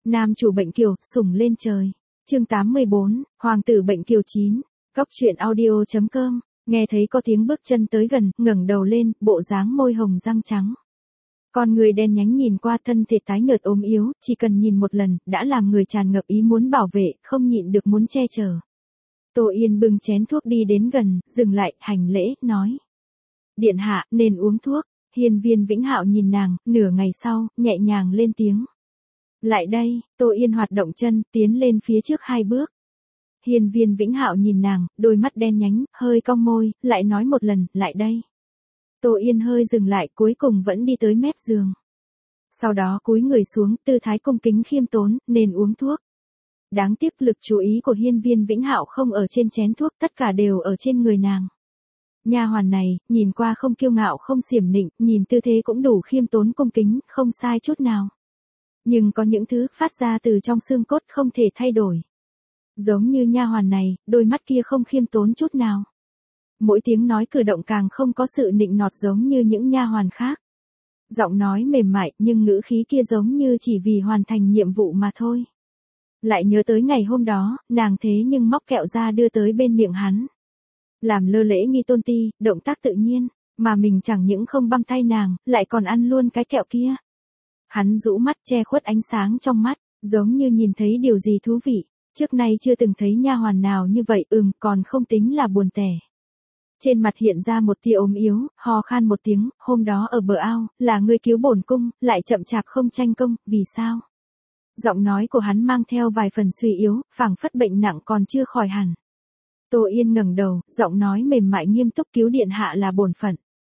Nam chủ bệnh kiều, sủng lên trời. Chương 84, Hoàng tử bệnh kiều 9. Cóc truyện audio.com. Nghe thấy có tiếng bước chân tới gần, ngẩng đầu lên, bộ dáng môi hồng răng trắng. Con người đen nhánh nhìn qua thân thể tái nhợt ốm yếu, chỉ cần nhìn một lần, đã làm người tràn ngập ý muốn bảo vệ, không nhịn được muốn che chở. Tô Yên bưng chén thuốc đi đến gần, dừng lại, hành lễ, nói. Điện hạ, nên uống thuốc. Hiên Viên Vĩnh Hạo nhìn nàng, nửa ngày sau, nhẹ nhàng lên tiếng. Lại đây, Tô Yên hoạt động chân, tiến lên phía trước 2 bước. Hiên Viên Vĩnh Hạo nhìn nàng, đôi mắt đen nhánh, hơi cong môi, lại nói một lần, lại đây. Tô Yên hơi dừng lại, cuối cùng vẫn đi tới mép giường. Sau đó cúi người xuống, tư thái cung kính khiêm tốn, nên uống thuốc. Đáng tiếc lực chú ý của Hiên Viên Vĩnh Hạo không ở trên chén thuốc, tất cả đều ở trên người nàng. Nha hoàn này, nhìn qua không kiêu ngạo không xiểm nịnh, nhìn tư thế cũng đủ khiêm tốn cung kính, không sai chút nào. Nhưng có những thứ phát ra từ trong xương cốt không thể thay đổi. Giống như nha hoàn này, đôi mắt kia không khiêm tốn chút nào. Mỗi tiếng nói cử động càng không có sự nịnh nọt giống như những nha hoàn khác. Giọng nói mềm mại nhưng ngữ khí kia giống như chỉ vì hoàn thành nhiệm vụ mà thôi. Lại nhớ tới ngày hôm đó, nàng thế nhưng móc kẹo ra đưa tới bên miệng hắn. Làm lơ lễ nghi tôn ti, động tác tự nhiên, mà mình chẳng những không băm tay nàng, lại còn ăn luôn cái kẹo kia. Hắn rũ mắt che khuất ánh sáng trong mắt, giống như nhìn thấy điều gì thú vị. Trước nay chưa từng thấy nha hoàn nào như vậy, còn không tính là buồn tẻ. Trên mặt hiện ra một tia ốm yếu, ho khan một tiếng, hôm đó ở bờ ao, là ngươi cứu bổn cung, lại chậm chạp không tranh công, vì sao? Giọng nói của hắn mang theo vài phần suy yếu, phảng phất bệnh nặng còn chưa khỏi hẳn. Tô Yên ngẩng đầu, giọng nói mềm mại nghiêm túc, cứu điện hạ là bổn phận.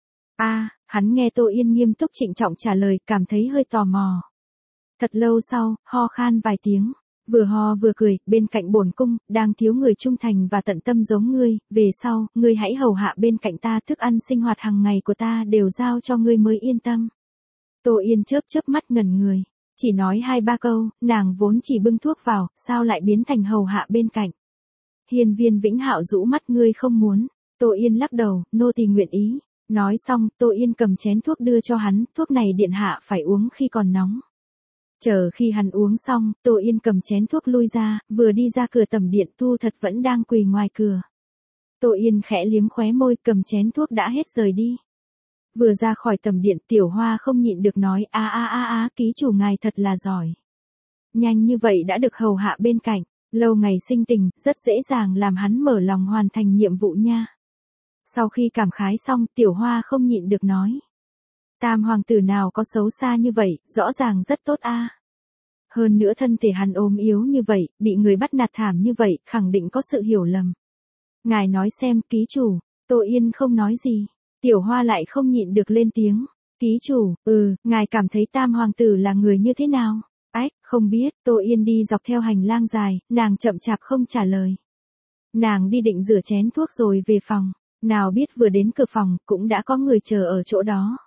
Hắn nghe Tô Yên nghiêm túc trịnh trọng trả lời, cảm thấy hơi tò mò. Thật lâu sau, ho khan vài tiếng, vừa ho vừa cười, bên cạnh bổn cung, đang thiếu người trung thành và tận tâm giống ngươi, về sau, ngươi hãy hầu hạ bên cạnh ta, thức ăn sinh hoạt hàng ngày của ta đều giao cho ngươi mới yên tâm. Tô Yên chớp mắt ngẩn người, chỉ nói 2-3 câu, nàng vốn chỉ bưng thuốc vào, sao lại biến thành hầu hạ bên cạnh. Hiên Viên Vĩnh Hạo rũ mắt, ngươi không muốn. Tô Yên lắc đầu, nô tỳ nguyện ý. Nói xong, Tô Yên cầm chén thuốc đưa cho hắn, thuốc này điện hạ phải uống khi còn nóng. Chờ khi hắn uống xong, Tô Yên cầm chén thuốc lui ra, vừa đi ra cửa tầm điện, Thu Thật vẫn đang quỳ ngoài cửa. Tô Yên khẽ liếm khóe môi, cầm chén thuốc đã hết rời đi. Vừa ra khỏi tầm điện, Tiểu Hoa không nhịn được nói, ký chủ ngài thật là giỏi. Nhanh như vậy đã được hầu hạ bên cạnh, lâu ngày sinh tình, rất dễ dàng làm hắn mở lòng hoàn thành nhiệm vụ nha. Sau khi cảm khái xong, Tiểu Hoa không nhịn được nói. Tam hoàng tử nào có xấu xa như vậy, rõ ràng rất tốt a. Hơn nữa thân thể hắn ốm yếu như vậy, bị người bắt nạt thảm như vậy, khẳng định có sự hiểu lầm. Ngài nói xem, ký chủ. Tô Yên không nói gì. Tiểu Hoa lại không nhịn được lên tiếng. Ký chủ, ngài cảm thấy tam hoàng tử là người như thế nào? Không biết. Tô Yên đi dọc theo hành lang dài, nàng chậm chạp không trả lời. Nàng đi định rửa chén thuốc rồi về phòng. Nào biết vừa đến cửa phòng, cũng đã có người chờ ở chỗ đó.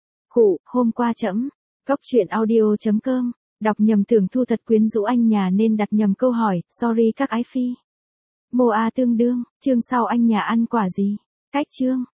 Hôm qua trẫm. Cóc truyện audio.com. Đọc nhầm tưởng Thu Thật quyến rũ anh nhà nên đặt nhầm câu hỏi, sorry các ái phi. Mô A tương đương, chương sau anh nhà ăn quả gì? Cách chương.